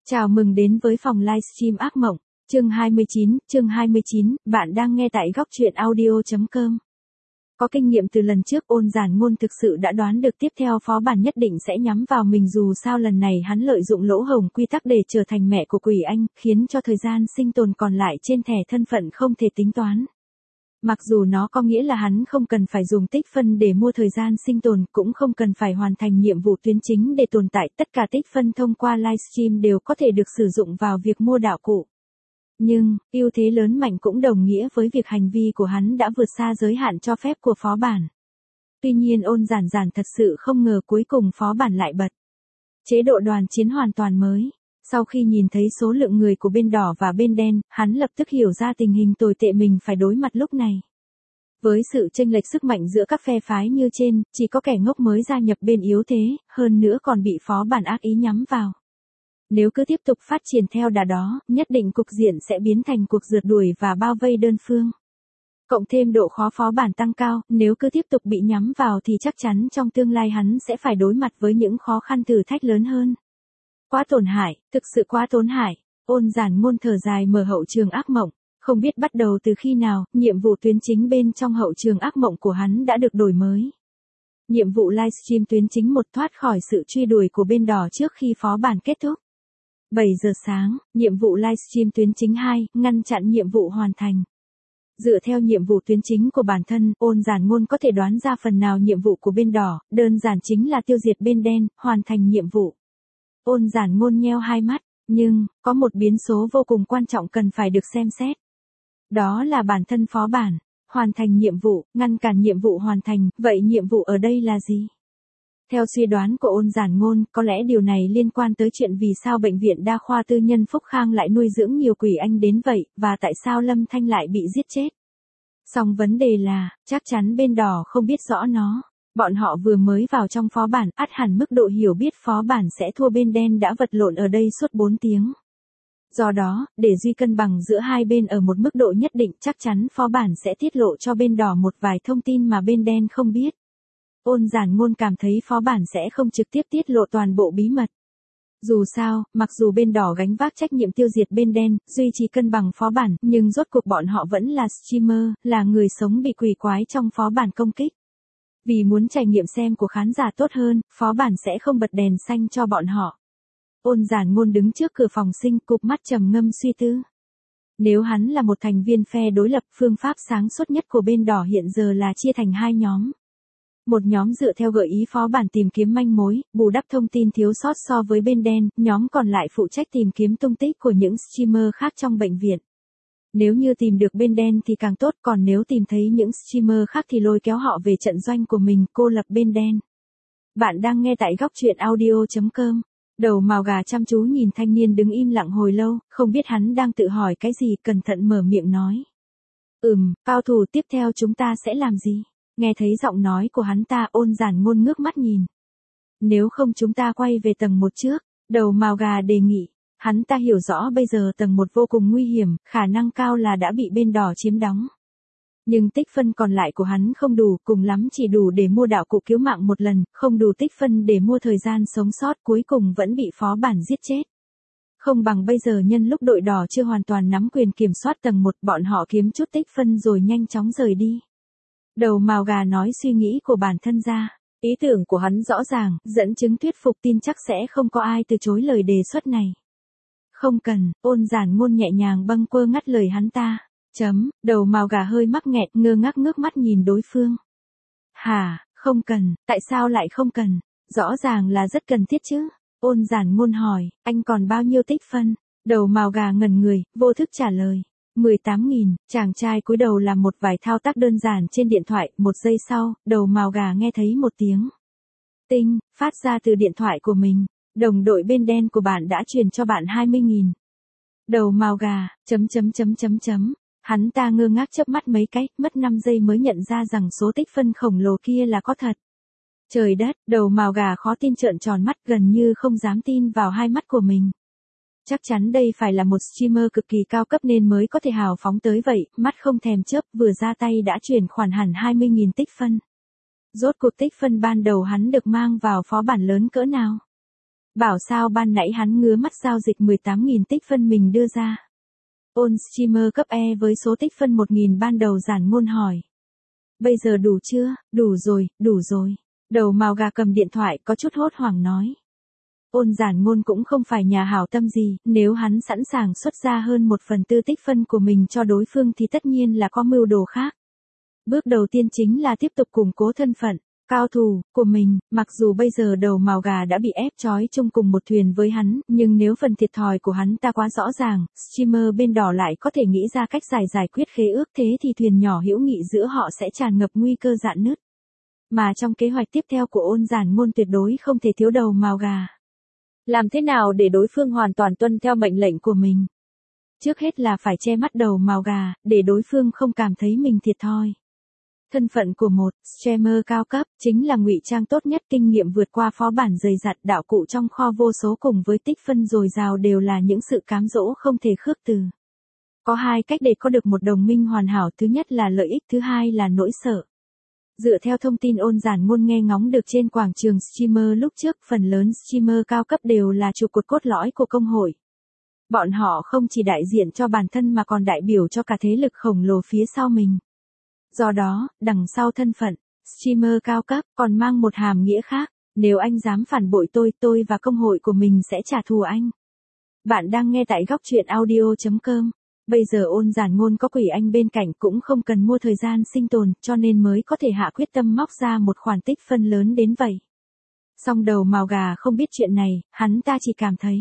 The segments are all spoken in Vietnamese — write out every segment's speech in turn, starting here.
Chào mừng đến với phòng livestream ác mộng, chương 29, bạn đang nghe tại góc truyện audio.com. Có kinh nghiệm từ lần trước, Ôn Giản Ngôn thực sự đã đoán được tiếp theo phó bản nhất định sẽ nhắm vào mình, dù sao lần này hắn lợi dụng lỗ hổng quy tắc để trở thành mẹ của Quỷ Anh, khiến cho thời gian sinh tồn còn lại trên thẻ thân phận không thể tính toán. Mặc dù nó có nghĩa là hắn không cần phải dùng tích phân để mua thời gian sinh tồn, cũng không cần phải hoàn thành nhiệm vụ tuyến chính để tồn tại, tất cả tích phân thông qua livestream đều có thể được sử dụng vào việc mua đạo cụ. Nhưng, ưu thế lớn mạnh cũng đồng nghĩa với việc hành vi của hắn đã vượt xa giới hạn cho phép của phó bản. Tuy nhiên Ôn Giản Giản thật sự không ngờ cuối cùng phó bản lại bật chế độ đoàn chiến hoàn toàn mới. Sau khi nhìn thấy số lượng người của bên đỏ và bên đen, hắn lập tức hiểu ra tình hình tồi tệ mình phải đối mặt lúc này. Với sự chênh lệch sức mạnh giữa các phe phái như trên, chỉ có kẻ ngốc mới gia nhập bên yếu thế, hơn nữa còn bị phó bản ác ý nhắm vào. Nếu cứ tiếp tục phát triển theo đà đó, nhất định cục diện sẽ biến thành cuộc rượt đuổi và bao vây đơn phương. Cộng thêm độ khó phó bản tăng cao, nếu cứ tiếp tục bị nhắm vào thì chắc chắn trong tương lai hắn sẽ phải đối mặt với những khó khăn thử thách lớn hơn. Quá tổn hại, thực sự quá tổn hại. Ôn Giản Ngôn thở dài mở hậu trường ác mộng. Không biết bắt đầu từ khi nào, nhiệm vụ tuyến chính bên trong hậu trường ác mộng của hắn đã được đổi mới. Nhiệm vụ livestream tuyến chính 1 thoát khỏi sự truy đuổi của bên đỏ trước khi phó bản kết thúc. 7 giờ sáng, nhiệm vụ livestream tuyến chính 2, ngăn chặn nhiệm vụ hoàn thành. Dựa theo nhiệm vụ tuyến chính của bản thân, Ôn Giản Ngôn có thể đoán ra phần nào nhiệm vụ của bên đỏ, đơn giản chính là tiêu diệt bên đen, hoàn thành nhiệm vụ. Ôn Giản Ngôn nheo hai mắt, nhưng, có một biến số vô cùng quan trọng cần phải được xem xét. Đó là bản thân phó bản, hoàn thành nhiệm vụ, ngăn cản nhiệm vụ hoàn thành, vậy nhiệm vụ ở đây là gì? Theo suy đoán của Ôn Giản Ngôn, có lẽ điều này liên quan tới chuyện vì sao bệnh viện đa khoa tư nhân Phúc Khang lại nuôi dưỡng nhiều quỷ anh đến vậy, và tại sao Lâm Thanh lại bị giết chết. Song vấn đề là, chắc chắn bên đỏ không biết rõ nó. Bọn họ vừa mới vào trong phó bản, ắt hẳn mức độ hiểu biết phó bản sẽ thua bên đen đã vật lộn ở đây suốt 4 tiếng. Do đó, để duy cân bằng giữa hai bên ở một mức độ nhất định, chắc chắn phó bản sẽ tiết lộ cho bên đỏ một vài thông tin mà bên đen không biết. Ôn Giản Ngôn cảm thấy phó bản sẽ không trực tiếp tiết lộ toàn bộ bí mật. Dù sao, mặc dù bên đỏ gánh vác trách nhiệm tiêu diệt bên đen, duy trì cân bằng phó bản, nhưng rốt cuộc bọn họ vẫn là streamer, là người sống bị quỷ quái trong phó bản công kích. Vì muốn trải nghiệm xem của khán giả tốt hơn, phó bản sẽ không bật đèn xanh cho bọn họ. Ôn Giản Ngôn đứng trước cửa phòng sinh, cụp mắt trầm ngâm suy tư. Nếu hắn là một thành viên phe đối lập, phương pháp sáng suốt nhất của bên đỏ hiện giờ là chia thành 2 nhóm. Một nhóm dựa theo gợi ý phó bản tìm kiếm manh mối, bù đắp thông tin thiếu sót so với bên đen, nhóm còn lại phụ trách tìm kiếm tung tích của những streamer khác trong bệnh viện. Nếu như tìm được bên đen thì càng tốt, còn nếu tìm thấy những streamer khác thì lôi kéo họ về trận doanh của mình, cô lập bên đen. Bạn đang nghe tại góc truyện audio.com. Đầu mào gà chăm chú nhìn thanh niên đứng im lặng hồi lâu, không biết hắn đang tự hỏi cái gì, cẩn thận mở miệng nói. Cao thủ tiếp theo chúng ta sẽ làm gì? Nghe thấy giọng nói của hắn ta, Ôn Giản Ngôn ngước mắt nhìn. Nếu không chúng ta quay về tầng 1 trước, đầu mào gà đề nghị. Hắn ta hiểu rõ bây giờ tầng 1 vô cùng nguy hiểm, khả năng cao là đã bị bên đỏ chiếm đóng. Nhưng tích phân còn lại của hắn không đủ, cùng lắm chỉ đủ để mua đạo cụ cứu mạng một lần, không đủ tích phân để mua thời gian sống sót, cuối cùng vẫn bị phó bản giết chết. Không bằng bây giờ nhân lúc đội đỏ chưa hoàn toàn nắm quyền kiểm soát tầng 1, bọn họ kiếm chút tích phân rồi nhanh chóng rời đi. Đầu mào gà nói suy nghĩ của bản thân ra. Ý tưởng của hắn rõ ràng, dẫn chứng thuyết phục, tin chắc sẽ không có ai từ chối lời đề xuất này. Không cần, Ôn Giản Ngôn nhẹ nhàng bâng quơ ngắt lời hắn ta. Đầu mào gà hơi mắc nghẹn, ngơ ngác ngước mắt nhìn đối phương. Hả, không cần, tại sao lại không cần? Rõ ràng là rất cần thiết chứ. Ôn Giản Ngôn hỏi, anh còn bao nhiêu tích phân? Đầu mào gà ngẩn người, vô thức trả lời. 18.000, chàng trai cúi đầu làm một vài thao tác đơn giản trên điện thoại, 1 giây sau, đầu mào gà nghe thấy một tiếng tinh, phát ra từ điện thoại của mình. Đồng đội bên đen của bạn đã truyền cho bạn 20.000. Đầu mào gà, Hắn ta ngơ ngác chớp mắt mấy cái, mất 5 giây mới nhận ra rằng số tích phân khổng lồ kia là có thật. Trời đất, đầu mào gà khó tin trợn tròn mắt, gần như không dám tin vào hai mắt của mình. Chắc chắn đây phải là một streamer cực kỳ cao cấp nên mới có thể hào phóng tới vậy, mắt không thèm chớp, vừa ra tay đã chuyển khoản hẳn 20.000 tích phân. Rốt cuộc tích phân ban đầu hắn được mang vào phó bản lớn cỡ nào? Bảo sao ban nãy hắn ngứa mắt giao dịch 18.000 tích phân mình đưa ra. Ôn streamer cấp E với số tích phân 1.000 ban đầu giản ngôn hỏi. Bây giờ đủ chưa? Đủ rồi, đủ rồi. Đầu mào gà cầm điện thoại có chút hốt hoảng nói. Ôn giản ngôn cũng không phải nhà hảo tâm gì, nếu hắn sẵn sàng xuất ra hơn 1/4 tích phân của mình cho đối phương thì tất nhiên là có mưu đồ khác. Bước đầu tiên chính là tiếp tục củng cố thân phận, cao thủ của mình, mặc dù bây giờ đầu mào gà đã bị ép trói chung cùng một thuyền với hắn, nhưng nếu phần thiệt thòi của hắn ta quá rõ ràng, streamer bên đỏ lại có thể nghĩ ra cách giải quyết khế ước, thế thì thuyền nhỏ hữu nghị giữa họ sẽ tràn ngập nguy cơ rạn nứt. Mà trong kế hoạch tiếp theo của ôn giản ngôn tuyệt đối không thể thiếu đầu mào gà. Làm thế nào để đối phương hoàn toàn tuân theo mệnh lệnh của mình? Trước hết là phải che mắt đầu mào gà, để đối phương không cảm thấy mình thiệt thòi. Thân phận của một streamer cao cấp chính là ngụy trang tốt nhất, kinh nghiệm vượt qua phó bản dày dặn, đạo cụ trong kho vô số cùng với tích phân dồi dào đều là những sự cám dỗ không thể khước từ. Có hai cách để có được một đồng minh hoàn hảo, thứ nhất là lợi ích, thứ hai là nỗi sợ. Dựa theo thông tin ôn giản ngôn nghe ngóng được trên quảng trường streamer lúc trước, phần lớn streamer cao cấp đều là trụ cột cốt lõi của công hội. Bọn họ không chỉ đại diện cho bản thân mà còn đại biểu cho cả thế lực khổng lồ phía sau mình. Do đó, đằng sau thân phận streamer cao cấp còn mang một hàm nghĩa khác, nếu anh dám phản bội tôi và công hội của mình sẽ trả thù anh. Bạn đang nghe tại góc truyện audio.com. Bây giờ ôn giản ngôn có quỷ anh bên cạnh cũng không cần mua thời gian sinh tồn, cho nên mới có thể hạ quyết tâm móc ra một khoản tích phân lớn đến vậy. Song đầu mào gà không biết chuyện này, hắn ta chỉ cảm thấy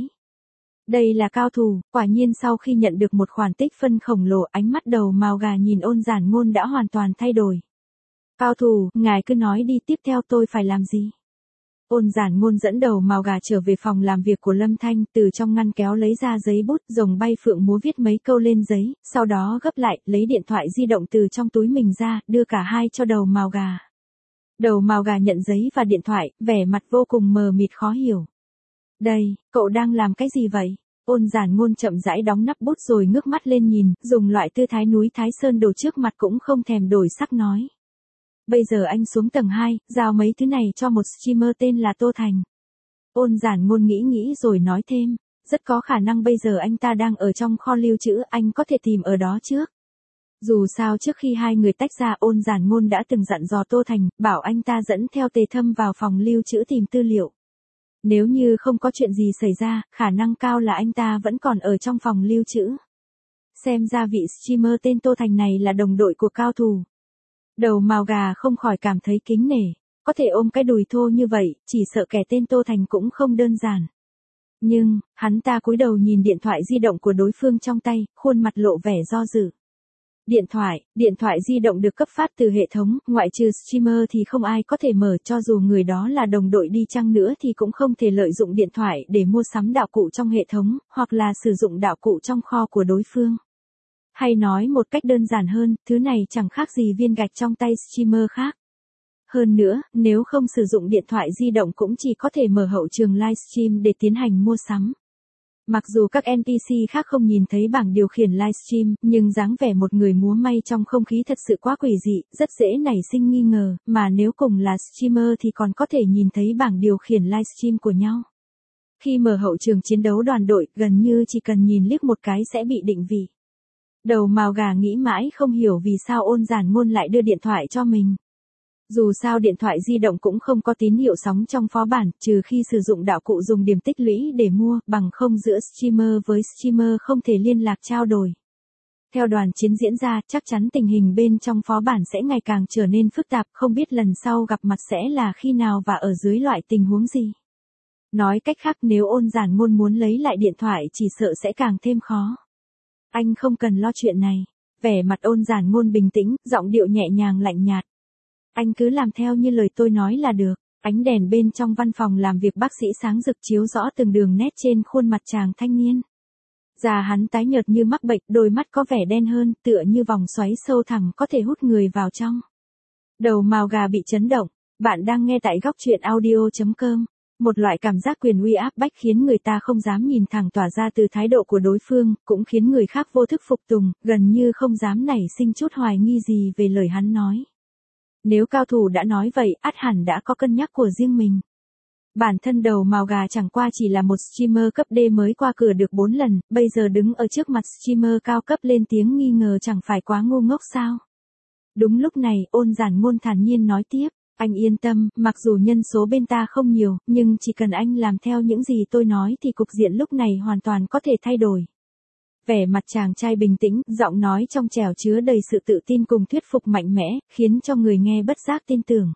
đây là cao thủ. Quả nhiên sau khi nhận được một khoản tích phân khổng lồ, ánh mắt đầu mào gà nhìn ôn giản ngôn đã hoàn toàn thay đổi. Cao thủ, ngài cứ nói đi, tiếp theo tôi phải làm gì? Ôn giản ngôn dẫn đầu mào gà trở về phòng làm việc của Lâm Thanh, từ trong ngăn kéo lấy ra giấy bút, rồng bay phượng múa viết mấy câu lên giấy, sau đó gấp lại, lấy điện thoại di động từ trong túi mình ra, đưa cả hai cho đầu mào gà. Đầu mào gà nhận giấy và điện thoại, vẻ mặt vô cùng mờ mịt khó hiểu. Đây, cậu đang làm cái gì vậy? Ôn giản ngôn chậm rãi đóng nắp bút rồi ngước mắt lên nhìn, dùng loại tư thái núi Thái Sơn đổ trước mặt cũng không thèm đổi sắc nói. Bây giờ anh xuống tầng 2, giao mấy thứ này cho một streamer tên là Tô Thành. Ôn giản ngôn nghĩ rồi nói thêm, rất có khả năng bây giờ anh ta đang ở trong kho lưu trữ, anh có thể tìm ở đó trước. Dù sao trước khi hai người tách ra, ôn giản ngôn đã từng dặn dò Tô Thành, bảo anh ta dẫn theo Tề Thâm vào phòng lưu trữ tìm tư liệu. Nếu như không có chuyện gì xảy ra, khả năng cao là anh ta vẫn còn ở trong phòng lưu trữ. Xem ra vị streamer tên Tô Thành này là đồng đội của cao thủ. Đầu mào gà không khỏi cảm thấy kính nể, có thể ôm cái đùi thô như vậy, chỉ sợ kẻ tên Tô Thành cũng không đơn giản. Nhưng, hắn ta cúi đầu nhìn điện thoại di động của đối phương trong tay, khuôn mặt lộ vẻ do dự. Điện thoại di động được cấp phát từ hệ thống, ngoại trừ streamer thì không ai có thể mở, cho dù người đó là đồng đội đi chăng nữa thì cũng không thể lợi dụng điện thoại để mua sắm đạo cụ trong hệ thống, hoặc là sử dụng đạo cụ trong kho của đối phương. Hay nói một cách đơn giản hơn, thứ này chẳng khác gì viên gạch trong tay streamer khác. Hơn nữa, nếu không sử dụng điện thoại di động cũng chỉ có thể mở hậu trường livestream để tiến hành mua sắm. Mặc dù các NPC khác không nhìn thấy bảng điều khiển livestream, nhưng dáng vẻ một người múa may trong không khí thật sự quá quỷ dị, rất dễ nảy sinh nghi ngờ, mà nếu cùng là streamer thì còn có thể nhìn thấy bảng điều khiển livestream của nhau. Khi mở hậu trường chiến đấu đoàn đội, gần như chỉ cần nhìn liếc một cái sẽ bị định vị. Đầu mào gà nghĩ mãi không hiểu vì sao ôn giản ngôn lại đưa điện thoại cho mình. Dù sao điện thoại di động cũng không có tín hiệu sóng trong phó bản, trừ khi sử dụng đạo cụ dùng điểm tích lũy để mua, bằng không giữa streamer với streamer không thể liên lạc trao đổi. Theo đoàn chiến diễn ra, chắc chắn tình hình bên trong phó bản sẽ ngày càng trở nên phức tạp, không biết lần sau gặp mặt sẽ là khi nào và ở dưới loại tình huống gì. Nói cách khác, nếu ôn giản ngôn muốn lấy lại điện thoại chỉ sợ sẽ càng thêm khó. Anh không cần lo chuyện này. Vẻ mặt ôn giản ngôn bình tĩnh, giọng điệu nhẹ nhàng lạnh nhạt. Anh cứ làm theo như lời tôi nói là được. Ánh đèn bên trong văn phòng làm việc bác sĩ sáng rực chiếu rõ từng đường nét trên khuôn mặt chàng thanh niên. Da hắn tái nhợt như mắc bệnh, đôi mắt có vẻ đen hơn, tựa như vòng xoáy sâu thẳm có thể hút người vào trong. Đầu mào gà bị chấn động. Bạn đang nghe tại góc truyện audio.com. Một loại cảm giác quyền uy áp bách khiến người ta không dám nhìn thẳng tỏa ra từ thái độ của đối phương, cũng khiến người khác vô thức phục tùng, gần như không dám nảy sinh chút hoài nghi gì về lời hắn nói. Nếu cao thủ đã nói vậy, ắt hẳn đã có cân nhắc của riêng mình. Bản thân đầu mào gà chẳng qua chỉ là một streamer cấp D mới qua cửa được 4 lần, bây giờ đứng ở trước mặt streamer cao cấp lên tiếng nghi ngờ chẳng phải quá ngu ngốc sao. Đúng lúc này, Ôn Giản Ngôn thản nhiên nói tiếp, anh yên tâm, mặc dù nhân số bên ta không nhiều, nhưng chỉ cần anh làm theo những gì tôi nói thì cục diện lúc này hoàn toàn có thể thay đổi. Vẻ mặt chàng trai bình tĩnh, giọng nói trong trẻo chứa đầy sự tự tin cùng thuyết phục mạnh mẽ, khiến cho người nghe bất giác tin tưởng.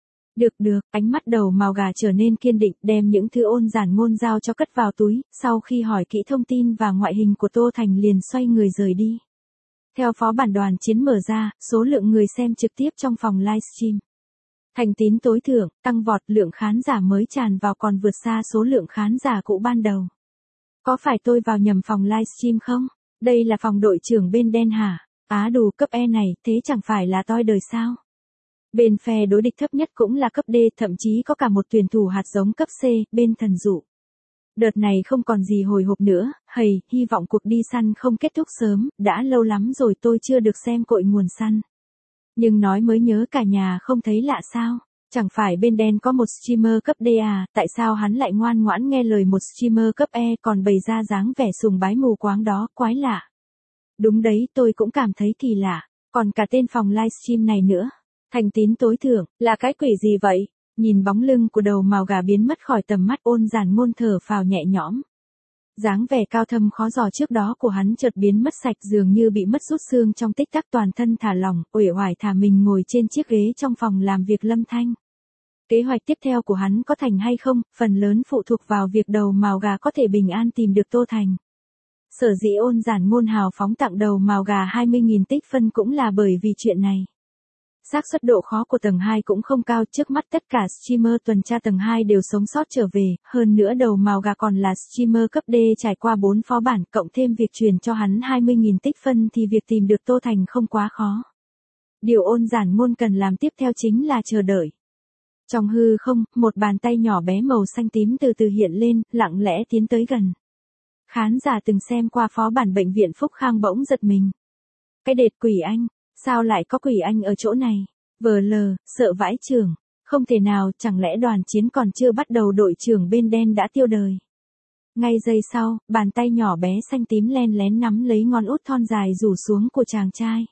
Được, ánh mắt đầu mào gà trở nên kiên định, đem những thứ Ôn Giản Ngôn giao cho cất vào túi, sau khi hỏi kỹ thông tin và ngoại hình của Tô Thành liền xoay người rời đi. Theo phó bản đoàn chiến mở ra, số lượng người xem trực tiếp trong phòng livestream thành tín tối thượng, tăng vọt, lượng khán giả mới tràn vào còn vượt xa số lượng khán giả cũ ban đầu. Có phải tôi vào nhầm phòng livestream không? Đây là phòng đội trưởng bên đen hả? Á đủ cấp E này, thế chẳng phải là toi đời sao? Bên phe đối địch thấp nhất cũng là cấp D, thậm chí có cả một tuyển thủ hạt giống cấp C, bên thần dụ. Đợt này không còn gì hồi hộp nữa, hy vọng cuộc đi săn không kết thúc sớm, đã lâu lắm rồi tôi chưa được xem cội nguồn săn. Nhưng nói mới nhớ cả nhà không thấy lạ sao? Chẳng phải bên đen có một streamer cấp D à, tại sao hắn lại ngoan ngoãn nghe lời một streamer cấp E còn bày ra dáng vẻ sùng bái mù quáng đó, quái lạ. Đúng đấy, tôi cũng cảm thấy kỳ lạ, còn cả tên phòng livestream này nữa. Thành tín tối thượng, là cái quỷ gì vậy? Nhìn bóng lưng của đầu mào gà biến mất khỏi tầm mắt, Ôn Giản Ngôn thở phào nhẹ nhõm. Dáng vẻ cao thâm khó dò trước đó của hắn chợt biến mất sạch, dường như bị mất rút xương trong tích tắc, toàn thân thả lỏng, uể oải thả mình ngồi trên chiếc ghế trong phòng làm việc Lâm Thanh. Kế hoạch tiếp theo của hắn có thành hay không, phần lớn phụ thuộc vào việc đầu mào gà có thể bình an tìm được Tô Thành. Sở dĩ Ôn Giản Ngôn hào phóng tặng đầu mào gà 20.000 tích phân cũng là bởi vì chuyện này. Xác suất độ khó của tầng 2 cũng không cao, trước mắt tất cả streamer tuần tra tầng 2 đều sống sót trở về, hơn nữa đầu mào gà còn là streamer cấp D trải qua 4 phó bản, cộng thêm việc truyền cho hắn 20.000 tích phân thì việc tìm được Tô Thành không quá khó. Điều Ôn Giản Ngôn cần làm tiếp theo chính là chờ đợi. Trong hư không, một bàn tay nhỏ bé màu xanh tím từ từ hiện lên, lặng lẽ tiến tới gần. Khán giả từng xem qua phó bản bệnh viện Phúc Khang bỗng giật mình. Cái đệt quỷ anh, sao lại có quỷ anh ở chỗ này? Vờ lờ, sợ vãi chưởng. Không thể nào, chẳng lẽ đoàn chiến còn chưa bắt đầu đội trưởng bên đen đã tiêu đời. Ngay giây sau, bàn tay nhỏ bé xanh tím len lén nắm lấy ngón út thon dài rủ xuống của chàng trai.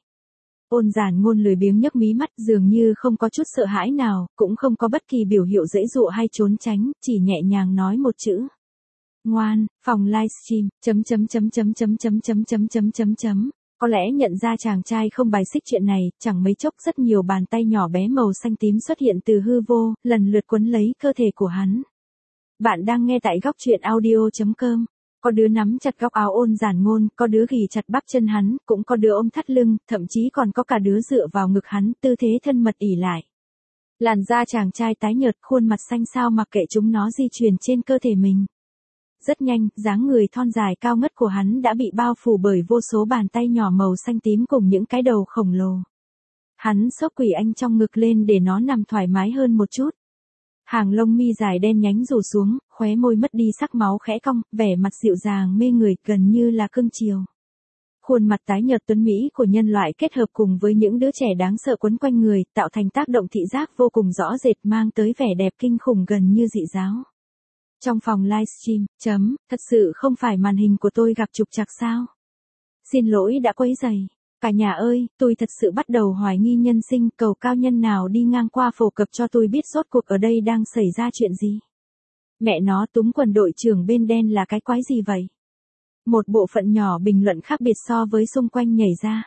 Ôn Giản Ngôn lười biếng nhấc mí mắt, dường như không có chút sợ hãi nào, cũng không có bất kỳ biểu hiệu giãy giụa hay trốn tránh, chỉ nhẹ nhàng nói một chữ. Ngoan, phòng livestream, chấm. Có lẽ nhận ra chàng trai không bài xích chuyện này, chẳng mấy chốc rất nhiều bàn tay nhỏ bé màu xanh tím xuất hiện từ hư vô, lần lượt quấn lấy cơ thể của hắn. Bạn đang nghe tại góc truyện audio.com. Có đứa nắm chặt góc áo Ôn Giản Ngôn, có đứa ghì chặt bắp chân hắn, cũng có đứa ôm thắt lưng, thậm chí còn có cả đứa dựa vào ngực hắn, tư thế thân mật ỉ lại. Làn da chàng trai tái nhợt, khuôn mặt xanh xao mặc kệ chúng nó di chuyển trên cơ thể mình. Rất nhanh, dáng người thon dài cao ngất của hắn đã bị bao phủ bởi vô số bàn tay nhỏ màu xanh tím cùng những cái đầu khổng lồ. Hắn xốc quỷ anh trong ngực lên để nó nằm thoải mái hơn một chút. Hàng lông mi dài đen nhánh rủ xuống, khóe môi mất đi sắc máu khẽ cong, vẻ mặt dịu dàng mê người, gần như là cưng chiều. Khuôn mặt tái nhợt tuấn mỹ của nhân loại kết hợp cùng với những đứa trẻ đáng sợ quấn quanh người, tạo thành tác động thị giác vô cùng rõ rệt, mang tới vẻ đẹp kinh khủng gần như dị giáo. Trong phòng livestream, thật sự không phải màn hình của tôi gặp trục trặc sao? Xin lỗi đã quấy rầy. Cả nhà ơi, tôi thật sự bắt đầu hoài nghi nhân sinh, cầu cao nhân nào đi ngang qua phổ cập cho tôi biết rốt cuộc ở đây đang xảy ra chuyện gì. Mẹ nó, túm quần đội trưởng bên đen là cái quái gì vậy? Một bộ phận nhỏ bình luận khác biệt so với xung quanh nhảy ra.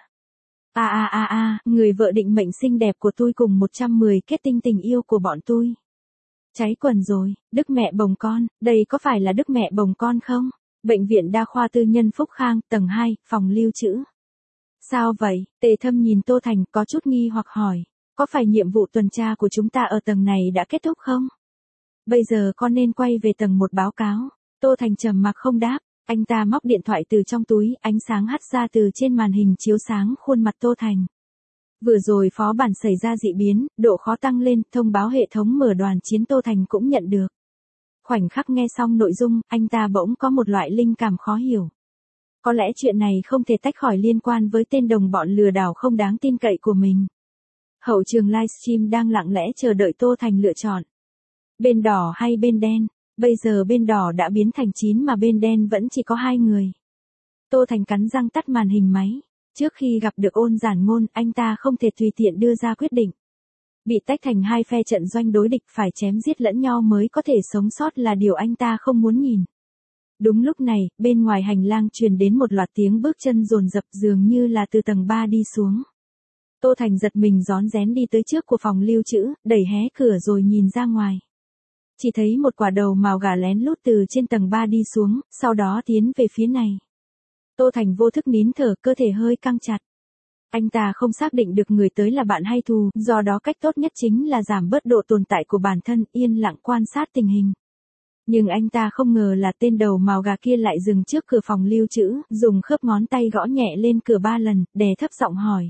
Người vợ định mệnh xinh đẹp của tôi cùng 110 kết tinh tình yêu của bọn tôi. Cháy quần rồi, Đức mẹ bồng con, đây có phải là Đức mẹ bồng con không? Bệnh viện đa khoa tư nhân Phúc Khang, tầng 2, phòng lưu trữ. Sao vậy? Tề Thâm nhìn Tô Thành có chút nghi hoặc hỏi. Có phải nhiệm vụ tuần tra của chúng ta ở tầng này đã kết thúc không? Bây giờ con nên quay về tầng 1 báo cáo. Tô Thành trầm mặc không đáp. Anh ta móc điện thoại từ trong túi, ánh sáng hắt ra từ trên màn hình chiếu sáng khuôn mặt Tô Thành. Vừa rồi phó bản xảy ra dị biến, độ khó tăng lên, thông báo hệ thống mở đoàn chiến Tô Thành cũng nhận được. Khoảnh khắc nghe xong nội dung, anh ta bỗng có một loại linh cảm khó hiểu. Có lẽ chuyện này không thể tách khỏi liên quan với tên đồng bọn lừa đảo không đáng tin cậy của mình. Hậu trường livestream đang lặng lẽ chờ đợi Tô Thành lựa chọn. Bên đỏ hay bên đen? Bây giờ bên đỏ đã biến thành 9 mà bên đen vẫn chỉ có 2 người. Tô Thành cắn răng tắt màn hình máy. Trước khi gặp được Ôn Giản Ngôn, anh ta không thể tùy tiện đưa ra quyết định. Bị tách thành hai phe trận doanh đối địch phải chém giết lẫn nhau mới có thể sống sót là điều anh ta không muốn nhìn. Đúng lúc này, bên ngoài hành lang truyền đến một loạt tiếng bước chân dồn dập dường như là từ tầng 3 đi xuống. Tô Thành giật mình rón rén đi tới trước của phòng lưu trữ, đẩy hé cửa rồi nhìn ra ngoài. Chỉ thấy một quả đầu mào gà lén lút từ trên tầng 3 đi xuống, sau đó tiến về phía này. Tô Thành vô thức nín thở, cơ thể hơi căng chặt. Anh ta không xác định được người tới là bạn hay thù, do đó cách tốt nhất chính là giảm bớt độ tồn tại của bản thân, yên lặng quan sát tình hình. Nhưng anh ta không ngờ là tên đầu mào gà kia lại dừng trước cửa phòng lưu trữ, dùng khớp ngón tay gõ nhẹ lên cửa 3 lần, đè thấp giọng hỏi.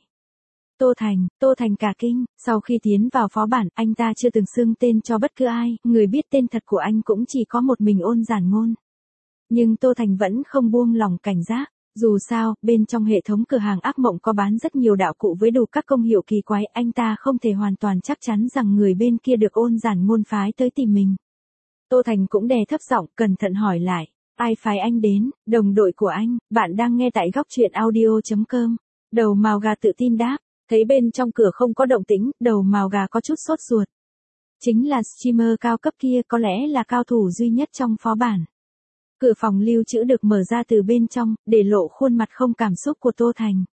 Tô Thành cả kinh, sau khi tiến vào phó bản, anh ta chưa từng xưng tên cho bất cứ ai, người biết tên thật của anh cũng chỉ có một mình Ôn Giản Ngôn. Nhưng Tô Thành vẫn không buông lỏng cảnh giác. Dù sao, bên trong hệ thống cửa hàng ác mộng có bán rất nhiều đạo cụ với đủ các công hiệu kỳ quái, anh ta không thể hoàn toàn chắc chắn rằng người bên kia được Ôn Giản Ngôn phái tới tìm mình. Tô Thành cũng đè thấp giọng, cẩn thận hỏi lại, ai phái anh đến? Đồng đội của anh, bạn đang nghe tại góc truyện audio.com. Đầu mào gà tự tin đáp, thấy bên trong cửa không có động tĩnh, đầu mào gà có chút sốt ruột. Chính là streamer cao cấp kia, có lẽ là cao thủ duy nhất trong phó bản. Cửa phòng lưu trữ được mở ra từ bên trong, để lộ khuôn mặt không cảm xúc của Tô Thành.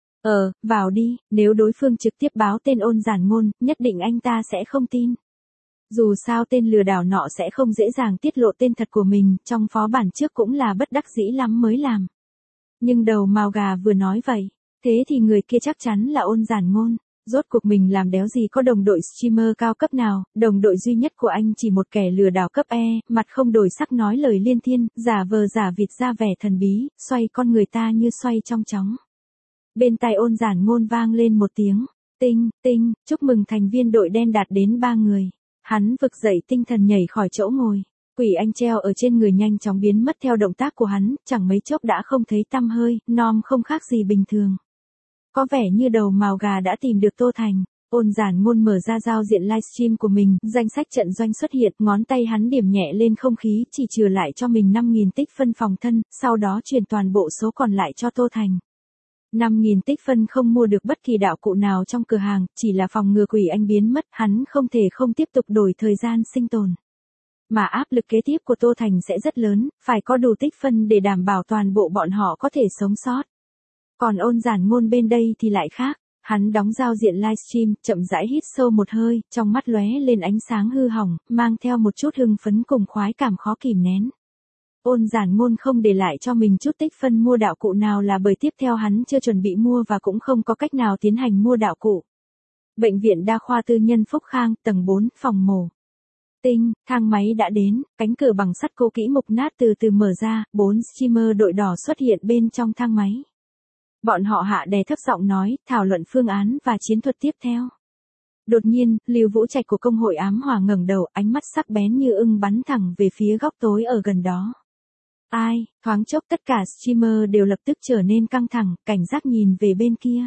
Vào đi, nếu đối phương trực tiếp báo tên Ôn Giản Ngôn, nhất định anh ta sẽ không tin. Dù sao tên lừa đảo nọ sẽ không dễ dàng tiết lộ tên thật của mình, trong phó bản trước cũng là bất đắc dĩ lắm mới làm. Nhưng đầu mào gà vừa nói vậy, thế thì người kia chắc chắn là Ôn Giản Ngôn. Rốt cuộc mình làm đéo gì có đồng đội streamer cao cấp nào, đồng đội duy nhất của anh chỉ một kẻ lừa đảo cấp E, mặt không đổi sắc nói lời liên thiên, giả vờ giả vịt ra vẻ thần bí, xoay con người ta như xoay trong chóng. Bên tai Ôn Giản Ngôn vang lên một tiếng, tinh, chúc mừng thành viên đội đen đạt đến 3 người. Hắn vực dậy tinh thần nhảy khỏi chỗ ngồi, quỷ anh treo ở trên người nhanh chóng biến mất theo động tác của hắn, chẳng mấy chốc đã không thấy tăm hơi, nom không khác gì bình thường. Có vẻ như đầu mào gà đã tìm được Tô Thành. Ôn Giản Ngôn mở ra giao diện livestream của mình, danh sách trận doanh xuất hiện, ngón tay hắn điểm nhẹ lên không khí, chỉ trừ lại cho mình 5.000 tích phân phòng thân, sau đó chuyển toàn bộ số còn lại cho Tô Thành. 5.000 tích phân không mua được bất kỳ đạo cụ nào trong cửa hàng, chỉ là phòng ngừa quỷ anh biến mất, hắn không thể không tiếp tục đổi thời gian sinh tồn. Mà áp lực kế tiếp của Tô Thành sẽ rất lớn, phải có đủ tích phân để đảm bảo toàn bộ bọn họ có thể sống sót. Còn Ôn Giản Ngôn bên đây thì lại khác, hắn đóng giao diện livestream, chậm rãi hít sâu một hơi, trong mắt lóe lên ánh sáng hư hỏng, mang theo một chút hưng phấn cùng khoái cảm khó kìm nén. Ôn Giản Ngôn không để lại cho mình chút tích phân mua đạo cụ nào là bởi tiếp theo hắn chưa chuẩn bị mua và cũng không có cách nào tiến hành mua đạo cụ. Bệnh viện đa khoa tư nhân Phúc Khang, tầng 4, phòng mổ. Thang máy đã đến, cánh cửa bằng sắt cũ kỹ mục nát từ từ mở ra, 4 streamer đội đỏ xuất hiện bên trong thang máy. Bọn họ hạ đè thấp giọng nói, thảo luận phương án và chiến thuật tiếp theo. Đột nhiên, Lưu Vũ Trạch của công hội ám hỏa ngẩng đầu, ánh mắt sắc bén như ưng bắn thẳng về phía góc tối ở gần đó. Thoáng chốc tất cả streamer đều lập tức trở nên căng thẳng, cảnh giác nhìn về bên kia.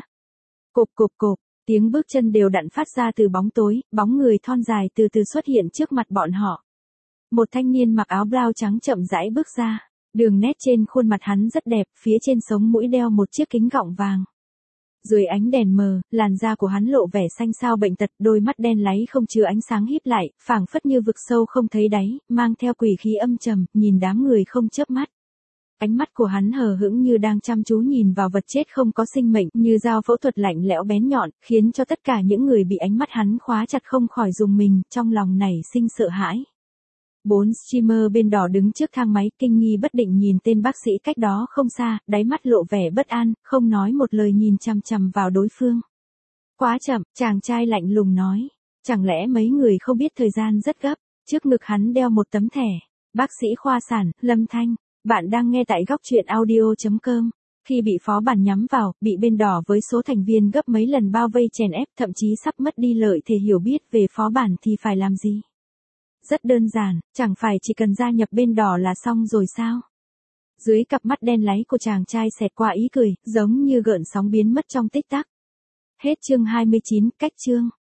Cộp, tiếng bước chân đều đặn phát ra từ bóng tối, bóng người thon dài từ từ xuất hiện trước mặt bọn họ. Một thanh niên mặc áo blau trắng chậm rãi bước ra. Đường nét trên khuôn mặt hắn rất đẹp, phía trên sống mũi đeo một chiếc kính gọng vàng. Dưới ánh đèn mờ, làn da của hắn lộ vẻ xanh xao bệnh tật, đôi mắt đen láy không chứa ánh sáng híp lại, phảng phất như vực sâu không thấy đáy, mang theo quỷ khí âm trầm, nhìn đám người không chớp mắt. Ánh mắt của hắn hờ hững như đang chăm chú nhìn vào vật chết không có sinh mệnh, như dao phẫu thuật lạnh lẽo bén nhọn, khiến cho tất cả những người bị ánh mắt hắn khóa chặt không khỏi rùng mình, trong lòng nảy sinh sợ hãi. 4 streamer bên đỏ đứng trước thang máy, kinh nghi bất định nhìn tên bác sĩ cách đó không xa, đáy mắt lộ vẻ bất an, không nói một lời nhìn chằm chằm vào đối phương. Quá chậm, chàng trai lạnh lùng nói. Chẳng lẽ mấy người không biết thời gian rất gấp, trước ngực hắn đeo một tấm thẻ. Bác sĩ khoa sản, Lâm Thanh, bạn đang nghe tại góc truyện audio.com. Khi bị phó bản nhắm vào, bị bên đỏ với số thành viên gấp mấy lần bao vây chèn ép, thậm chí sắp mất đi lợi thế hiểu biết về phó bản thì phải làm gì? Rất đơn giản, chẳng phải chỉ cần gia nhập bên đỏ là xong rồi sao? Dưới cặp mắt đen láy của chàng trai xẹt qua ý cười, giống như gợn sóng biến mất trong tích tắc. Hết chương 29, cách chương.